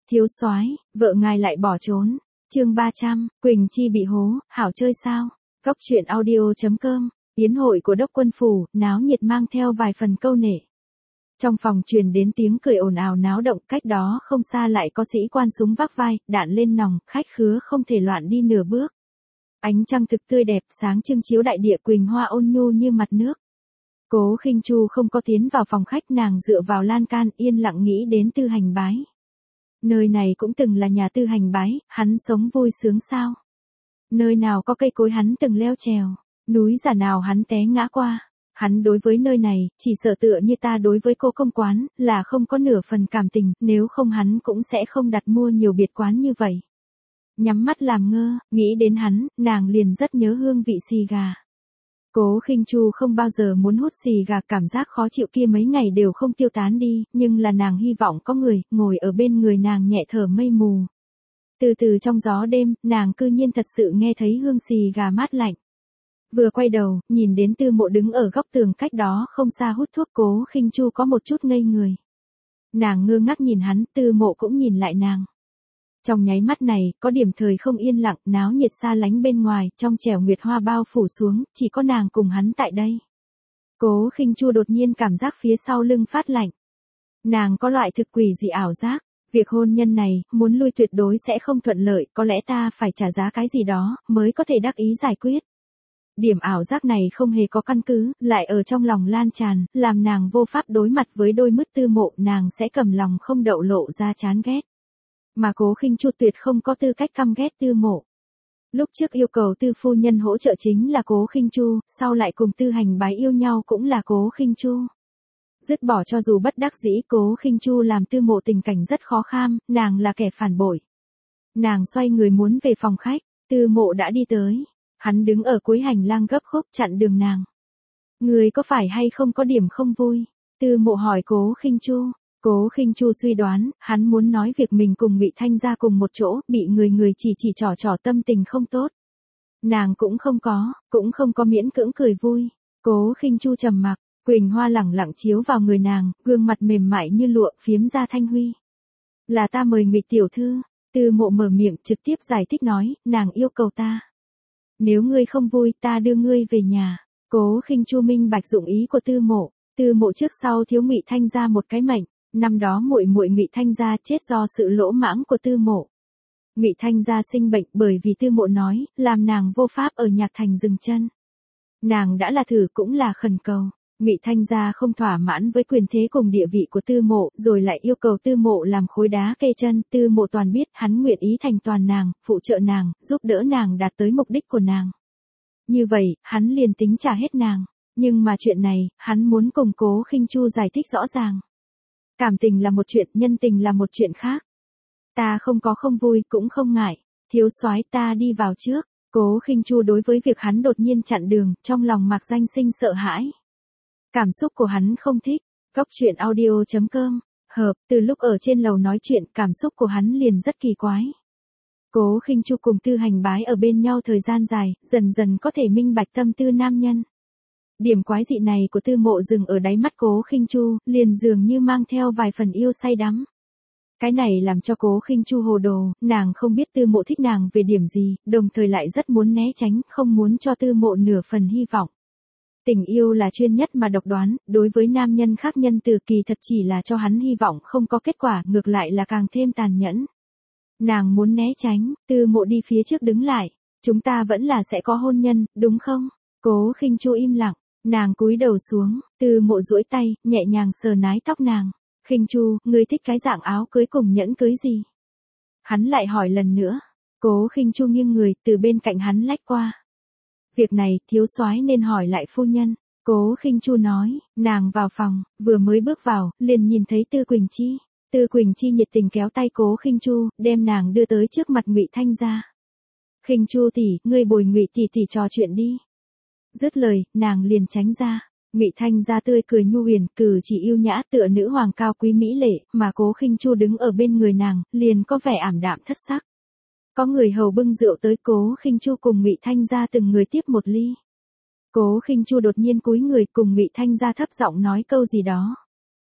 Thiếu soái, vợ ngài lại bỏ trốn. Chương 300, Quỳnh Chi bị hố, hảo chơi sao? Góc truyện audio.com. Yến hội của Đốc Quân phủ, náo nhiệt mang theo vài phần câu nệ. Trong phòng truyền đến tiếng cười ồn ào náo động, cách đó không xa lại có sĩ quan súng vác vai, đạn lên nòng, khách khứa không thể loạn đi nửa bước. Ánh trăng thực tươi đẹp, sáng trưng chiếu đại địa, quỳnh hoa ôn nhu như mặt nước. Cố Khinh Chu không có tiến vào phòng khách, nàng dựa vào lan can, yên lặng nghĩ đến Tư Hành Bái. Nơi này cũng từng là nhà Tư Hành Bái, hắn sống vui sướng sao? Nơi nào có cây cối hắn từng leo trèo, núi giả nào hắn té ngã qua. Hắn đối với nơi này, chỉ sợ tựa như ta đối với cô công quán, là không có nửa phần cảm tình, nếu không hắn cũng sẽ không đặt mua nhiều biệt quán như vậy. Nhắm mắt làm ngơ, nghĩ đến hắn, nàng liền rất nhớ hương vị xì gà. Cố Khinh Chu không bao giờ muốn hút xì gà, cảm giác khó chịu kia mấy ngày đều không tiêu tán đi, nhưng là nàng hy vọng có người, ngồi ở bên người nàng nhẹ thở mây mù. Từ từ trong gió đêm, nàng cư nhiên thật sự nghe thấy hương xì gà mát lạnh. Vừa quay đầu, nhìn đến Tư Mộ đứng ở góc tường cách đó không xa hút thuốc, Cố Khinh Chu có một chút ngây người. Nàng ngơ ngác nhìn hắn, Tư Mộ cũng nhìn lại nàng. Trong nháy mắt này, có điểm thời không yên lặng, náo nhiệt xa lánh bên ngoài, trong trẻo nguyệt hoa bao phủ xuống, chỉ có nàng cùng hắn tại đây. Cố Khinh Chu đột nhiên cảm giác phía sau lưng phát lạnh. Nàng có loại thực quỷ dị ảo giác, việc hôn nhân này, muốn lui tuyệt đối sẽ không thuận lợi, có lẽ ta phải trả giá cái gì đó, mới có thể đắc ý giải quyết. Điểm ảo giác này không hề có căn cứ, lại ở trong lòng lan tràn, làm nàng vô pháp đối mặt với đôi mắt Tư Mộ, nàng sẽ cầm lòng không đậu lộ ra chán ghét. Mà Cố Khinh Chu tuyệt không có tư cách căm ghét Tư Mộ. Lúc trước yêu cầu Tư phu nhân hỗ trợ chính là Cố Khinh Chu, sau lại cùng Tư Hành Bái yêu nhau cũng là Cố Khinh Chu. Dứt bỏ cho dù bất đắc dĩ, Cố Khinh Chu làm Tư Mộ tình cảnh rất khó kham, nàng là kẻ phản bội. Nàng xoay người muốn về phòng khách, Tư Mộ đã đi tới. Hắn đứng ở cuối hành lang gấp khúc chặn đường nàng. Người có phải hay không có điểm không vui? Tư Mộ hỏi Cố Khinh Chu. Cố Khinh Chu suy đoán, hắn muốn nói việc mình cùng Ngụy Thanh gia cùng một chỗ, bị người chỉ trỏ tâm tình không tốt. Nàng cũng không có miễn cưỡng cười vui. Cố Khinh Chu trầm mặc, quỳnh hoa lẳng lặng chiếu vào người nàng, gương mặt mềm mại như lụa phiếm ra thanh huy. Là ta mời Ngụy tiểu thư. Tư Mộ mở miệng trực tiếp giải thích nói, nàng yêu cầu ta. Nếu ngươi không vui, ta đưa ngươi về nhà. Cố Khinh Chu minh bạch dụng ý của Tư Mộ. Tư Mộ trước sau thiếu Ngụy Thanh gia một cái mệnh. Năm đó muội Ngụy Thanh gia chết do sự lỗ mãng của Tư Mộ. Ngụy Thanh gia sinh bệnh bởi vì Tư Mộ nói, làm nàng vô pháp ở Nhạc Thành dừng chân. Nàng đã là thử cũng là khẩn cầu. Ngụy Thanh gia không thỏa mãn với quyền thế cùng địa vị của Tư Mộ, rồi lại yêu cầu Tư Mộ làm khối đá kê chân. Tư Mộ toàn biết, hắn nguyện ý thành toàn nàng, phụ trợ nàng, giúp đỡ nàng đạt tới mục đích của nàng. Như vậy, hắn liền tính trả hết nàng. Nhưng mà chuyện này, hắn muốn cùng Cố Khinh Chu giải thích rõ ràng. Cảm tình là một chuyện, nhân tình là một chuyện khác. Ta không có không vui, cũng không ngại. Thiếu soái, ta đi vào trước. Cố Khinh Chu đối với việc hắn đột nhiên chặn đường, trong lòng mạc danh sinh sợ hãi. Cảm xúc của hắn không thích. Góc truyện audio.com. Từ lúc ở trên lầu nói chuyện, cảm xúc của hắn liền rất kỳ quái. Cố Khinh Chu cùng Tư Hành Bái ở bên nhau thời gian dài, dần dần có thể minh bạch tâm tư nam nhân. Điểm quái dị này của Tư Mộ dừng ở đáy mắt Cố Khinh Chu, liền dường như mang theo vài phần yêu say đắm. Cái này làm cho Cố Khinh Chu hồ đồ, nàng không biết Tư Mộ thích nàng về điểm gì, đồng thời lại rất muốn né tránh, không muốn cho Tư Mộ nửa phần hy vọng. Tình yêu là chuyên nhất mà độc đoán, đối với nam nhân khác nhân từ kỳ thật chỉ là cho hắn hy vọng không có kết quả, ngược lại là càng thêm tàn nhẫn. Nàng muốn né tránh, Tư Mộ đi phía trước đứng lại. Chúng ta vẫn là sẽ có hôn nhân, đúng không? Cố Khinh Chu im lặng. Nàng cúi đầu xuống, Tư Mộ duỗi tay, nhẹ nhàng sờ nái tóc nàng. Khinh Chu, ngươi thích cái dạng áo cưới cùng nhẫn cưới gì? Hắn lại hỏi lần nữa. Cố Khinh Chu nghiêng người, từ bên cạnh hắn lách qua. Việc này, thiếu soái nên hỏi lại phu nhân. Cố Khinh Chu nói, nàng vào phòng, vừa mới bước vào, liền nhìn thấy Tư Quỳnh Chi. Tư Quỳnh Chi nhiệt tình kéo tay Cố Khinh Chu, đem nàng đưa tới trước mặt Ngụy Thanh gia. Khinh Chu tỷ, ngươi bồi Ngụy tỷ tỷ trò chuyện đi. Dứt lời, nàng liền tránh ra. Ngụy Thanh gia tươi cười nhu huyền, cử chỉ yêu nhã tựa nữ hoàng cao quý mỹ lệ, mà Cố Khinh Chu đứng ở bên người nàng, liền có vẻ ảm đạm thất sắc. Có người hầu bưng rượu tới, Cố Khinh Chu cùng Ngụy Thanh gia từng người tiếp một ly. Cố Khinh Chu đột nhiên cúi người cùng Ngụy Thanh gia thấp giọng nói câu gì đó.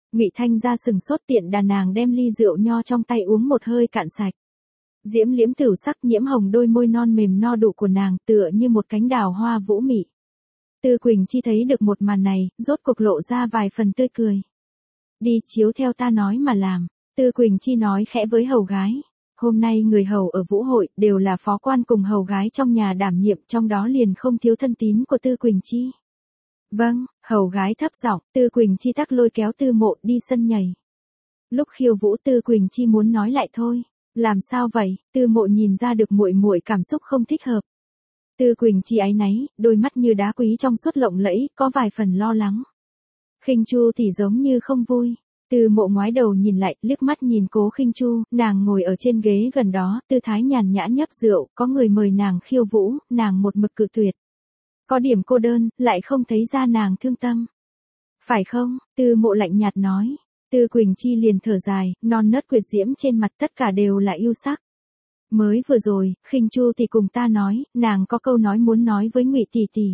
Ngụy Thanh Gia sừng sốt, tiện đà nàng đem ly rượu nho trong tay uống một hơi cạn sạch. Diễm liễm tửu sắc nhiễm hồng đôi môi non mềm no đủ của nàng tựa như một cánh đào hoa vũ mị. Tư Quỳnh Chi thấy được một màn này, rốt cuộc lộ ra vài phần tươi cười. Đi, chiếu theo ta nói mà làm. Tư Quỳnh Chi nói khẽ với hầu gái. Hôm nay người hầu ở vũ hội đều là phó quan cùng hầu gái trong nhà đảm nhiệm, trong đó liền không thiếu thân tín của Tư Quỳnh Chi. Vâng, hầu gái thấp giọng. Tư Quỳnh Chi tắc lôi kéo Tư Mộ đi sân nhảy. Lúc khiêu vũ Tư Quỳnh Chi muốn nói lại thôi. Làm sao vậy? Tư Mộ nhìn ra được muội muội cảm xúc không thích hợp. Tư Quỳnh Chi áy náy, đôi mắt như đá quý trong suốt lộng lẫy, có vài phần lo lắng. Khinh Chu thì giống như không vui. Tư Mộ ngoái đầu nhìn lại, liếc mắt nhìn Cố Khinh Chu, nàng ngồi ở trên ghế gần đó, tư thái nhàn nhã nhấp rượu, có người mời nàng khiêu vũ, nàng một mực cự tuyệt. Có điểm cô đơn, lại không thấy ra nàng thương tâm. Phải không? Tư Mộ lạnh nhạt nói. Tư Quỳnh Chi liền thở dài, non nớt quyệt diễm trên mặt tất cả đều là yêu sắc. Mới vừa rồi, Khinh Chu thì cùng ta nói, nàng có câu nói muốn nói với Ngụy tỷ tỷ.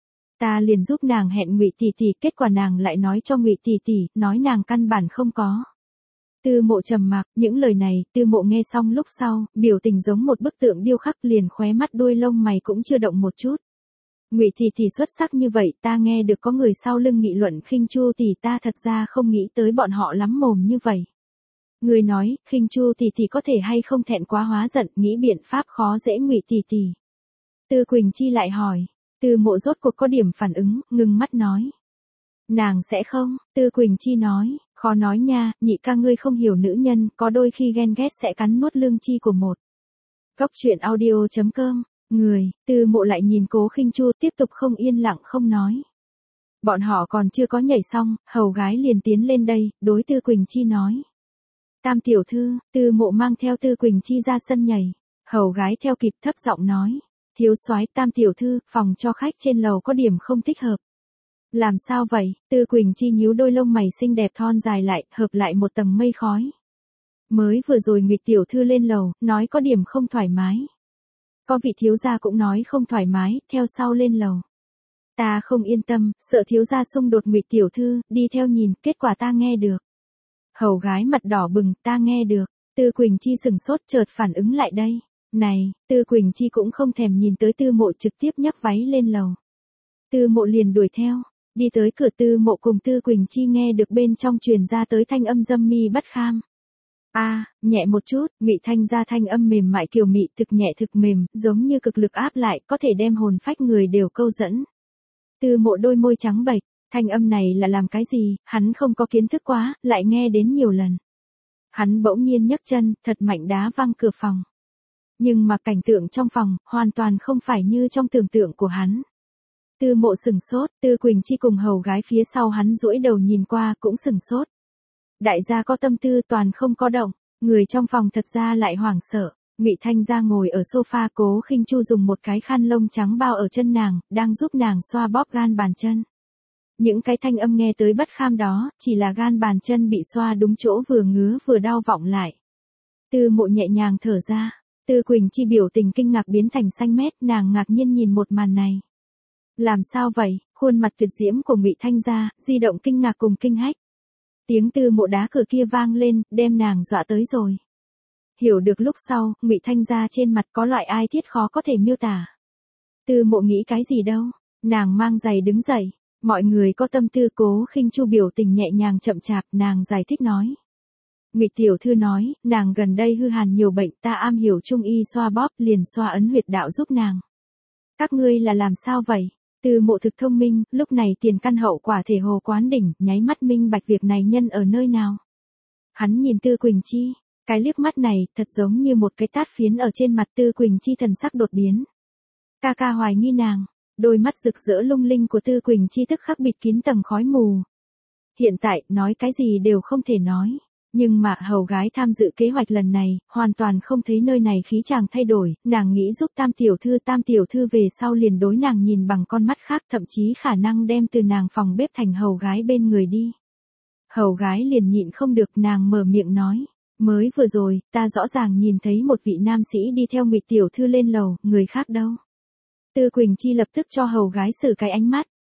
Ta liền giúp nàng hẹn Ngụy tỷ tỷ, kết quả nàng lại nói cho Ngụy tỷ tỷ, nói nàng căn bản không có. Tư Mộ trầm mặc, những lời này, Tư Mộ nghe xong lúc sau, biểu tình giống một bức tượng điêu khắc, liền khóe mắt đuôi lông mày cũng chưa động một chút. Ngụy tỷ tỷ xuất sắc như vậy, ta nghe được có người sau lưng nghị luận Khinh Chu tỷ, ta thật ra không nghĩ tới bọn họ lắm mồm như vậy. Người nói, Khinh Chu tỷ tỷ có thể hay không thẹn quá hóa giận, nghĩ biện pháp khó dễ Ngụy tỷ tỷ. Tư Quỳnh Chi lại hỏi. Tư Mộ rốt cuộc có điểm phản ứng, ngừng mắt nói. Nàng sẽ không. Tư Quỳnh Chi nói, khó nói nha, nhị ca ngươi không hiểu nữ nhân, có đôi khi ghen ghét sẽ cắn nuốt lương chi của một. Góc truyện audio.com. Người. Tư Mộ lại nhìn Cố Khinh Chu, tiếp tục không yên lặng không nói. Bọn họ còn chưa có nhảy xong, hầu gái liền tiến lên đây, đối Tư Quỳnh Chi nói. Tam tiểu thư. Tư Mộ mang theo Tư Quỳnh Chi ra sân nhảy. Hầu gái theo kịp thấp giọng nói. Thiếu soái, Tam tiểu thư, phòng cho khách trên lầu có điểm không thích hợp. Làm sao vậy? Tư Quỳnh Chi nhíu đôi lông mày xinh đẹp thon dài lại, hợp lại một tầng mây khói. Mới vừa rồi Ngụy tiểu thư lên lầu, nói có điểm không thoải mái. Có vị thiếu gia cũng nói không thoải mái, theo sau lên lầu. Ta không yên tâm, sợ thiếu gia xung đột Ngụy tiểu thư, đi theo nhìn, kết quả ta nghe được. Hầu gái mặt đỏ bừng, ta nghe được. Tư Quỳnh Chi sừng sốt, chợt phản ứng lại đây. Này, Tư Quỳnh Chi cũng không thèm nhìn tới Tư Mộ, trực tiếp nhấc váy lên lầu. Tư Mộ liền đuổi theo, đi tới cửa. Tư Mộ cùng Tư Quỳnh Chi nghe được bên trong truyền ra tới thanh âm dâm mi bất kham. Nhẹ một chút. Ngụy Thanh Gia thanh âm mềm mại kiều mị, thực nhẹ thực mềm, giống như cực lực áp lại, có thể đem hồn phách người đều câu dẫn. Tư Mộ đôi môi trắng bệch, thanh âm này là làm cái gì, hắn không có kiến thức quá, lại nghe đến nhiều lần. Hắn bỗng nhiên nhấc chân, thật mạnh đá văng cửa phòng. Nhưng mà cảnh tượng trong phòng, hoàn toàn không phải như trong tưởng tượng của hắn. Tư Mộ sừng sốt, Tư Quỳnh Chi cùng hầu gái phía sau hắn duỗi đầu nhìn qua cũng sừng sốt. Đại gia có tâm tư toàn không có động, người trong phòng thật ra lại hoảng sợ. Ngụy Thanh Gia ngồi ở sofa, Cố Khinh Chu dùng một cái khăn lông trắng bao ở chân nàng, đang giúp nàng xoa bóp gan bàn chân. Những cái thanh âm nghe tới bất kham đó, chỉ là gan bàn chân bị xoa đúng chỗ vừa ngứa vừa đau vọng lại. Tư Mộ nhẹ nhàng thở ra. Tư Quỳnh Chi biểu tình kinh ngạc biến thành xanh mét, nàng ngạc nhiên nhìn một màn này. Làm sao vậy? Khuôn mặt tuyệt diễm của Ngụy Thanh Gia, di động kinh ngạc cùng kinh hách. Tiếng Tư Mộ đá cửa kia vang lên, đem nàng dọa tới rồi. Hiểu được lúc sau, Ngụy Thanh Gia trên mặt có loại ai thiết khó có thể miêu tả. Tư Mộ nghĩ cái gì đâu? Nàng mang giày đứng dậy. Mọi người có tâm tư. Cố Khinh Chu biểu tình nhẹ nhàng chậm chạp, nàng giải thích nói. Ngụy tiểu thư nói, nàng gần đây hư hàn nhiều bệnh, ta am hiểu trung y xoa bóp, liền xoa ấn huyệt đạo giúp nàng. Các ngươi là làm sao vậy? Tư Mộ thực thông minh, lúc này tiền căn hậu quả thể hồ quán đỉnh, nháy mắt minh bạch việc này nhân ở nơi nào. Hắn nhìn Tư Quỳnh Chi, cái liếc mắt này, thật giống như một cái tát phiến ở trên mặt. Tư Quỳnh Chi thần sắc đột biến. Ca ca hoài nghi nàng, đôi mắt rực rỡ lung linh của Tư Quỳnh Chi tức khắc bịt kín tầng khói mù. Hiện tại, nói cái gì đều không thể nói. Nhưng mà hầu gái tham dự kế hoạch lần này, hoàn toàn không thấy nơi này khí chàng thay đổi, nàng nghĩ giúp Tam tiểu thư về sau liền đối nàng nhìn bằng con mắt khác, thậm chí khả năng đem từ nàng phòng bếp thành hầu gái bên người đi. Hầu gái liền nhịn không được, nàng mở miệng nói, mới vừa rồi, ta rõ ràng nhìn thấy một vị nam sĩ đi theo Ngụy tiểu thư lên lầu, người khác đâu. Tư Quỳnh Chi lập tức cho hầu gái xử cái ánh mắt.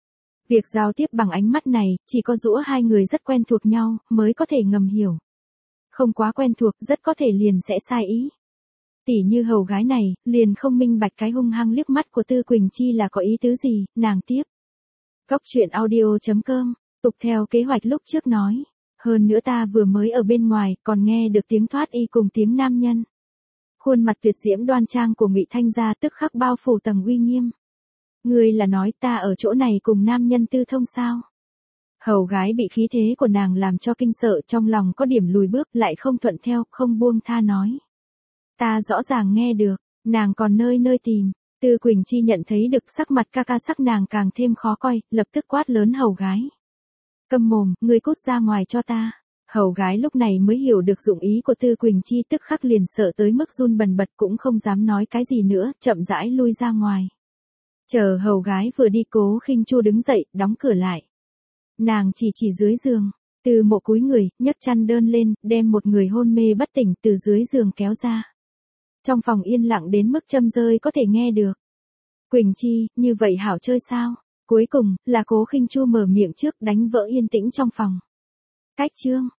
Việc giao tiếp bằng ánh mắt này, chỉ có giữa hai người rất quen thuộc nhau, mới có thể ngầm hiểu. Không quá quen thuộc, rất có thể liền sẽ sai ý. Tỉ như hầu gái này, liền không minh bạch cái hung hăng liếc mắt của Tư Quỳnh Chi là có ý tứ gì, nàng tiếp. Góc truyện audio.com, tục theo kế hoạch lúc trước nói. Hơn nữa ta vừa mới ở bên ngoài, còn nghe được tiếng thoát y cùng tiếng nam nhân. Khuôn mặt tuyệt diễm đoan trang của Ngụy Thanh Gia tức khắc bao phủ tầng uy nghiêm. Ngươi là nói ta ở chỗ này cùng nam nhân tư thông sao? Hầu gái bị khí thế của nàng làm cho kinh sợ, trong lòng có điểm lùi bước, lại không thuận theo, không buông tha nói. Ta rõ ràng nghe được, nàng còn nơi nơi tìm. Tư Quỳnh Chi nhận thấy được sắc mặt ca ca sắc nàng càng thêm khó coi, lập tức quát lớn hầu gái. Câm mồm, ngươi cút ra ngoài cho ta. Hầu gái lúc này mới hiểu được dụng ý của Tư Quỳnh Chi, tức khắc liền sợ tới mức run bần bật, cũng không dám nói cái gì nữa, chậm rãi lui ra ngoài. Chờ hầu gái vừa đi, Cố Khinh Chu đứng dậy, đóng cửa lại. Nàng chỉ dưới giường, Từ Mộ cúi người, nhấc chăn đơn lên, đem một người hôn mê bất tỉnh từ dưới giường kéo ra. Trong phòng yên lặng đến mức châm rơi có thể nghe được. Quỳnh Chi, như vậy hảo chơi sao? Cuối cùng, là Cố Khinh Chu mở miệng trước, đánh vỡ yên tĩnh trong phòng. Cách chương.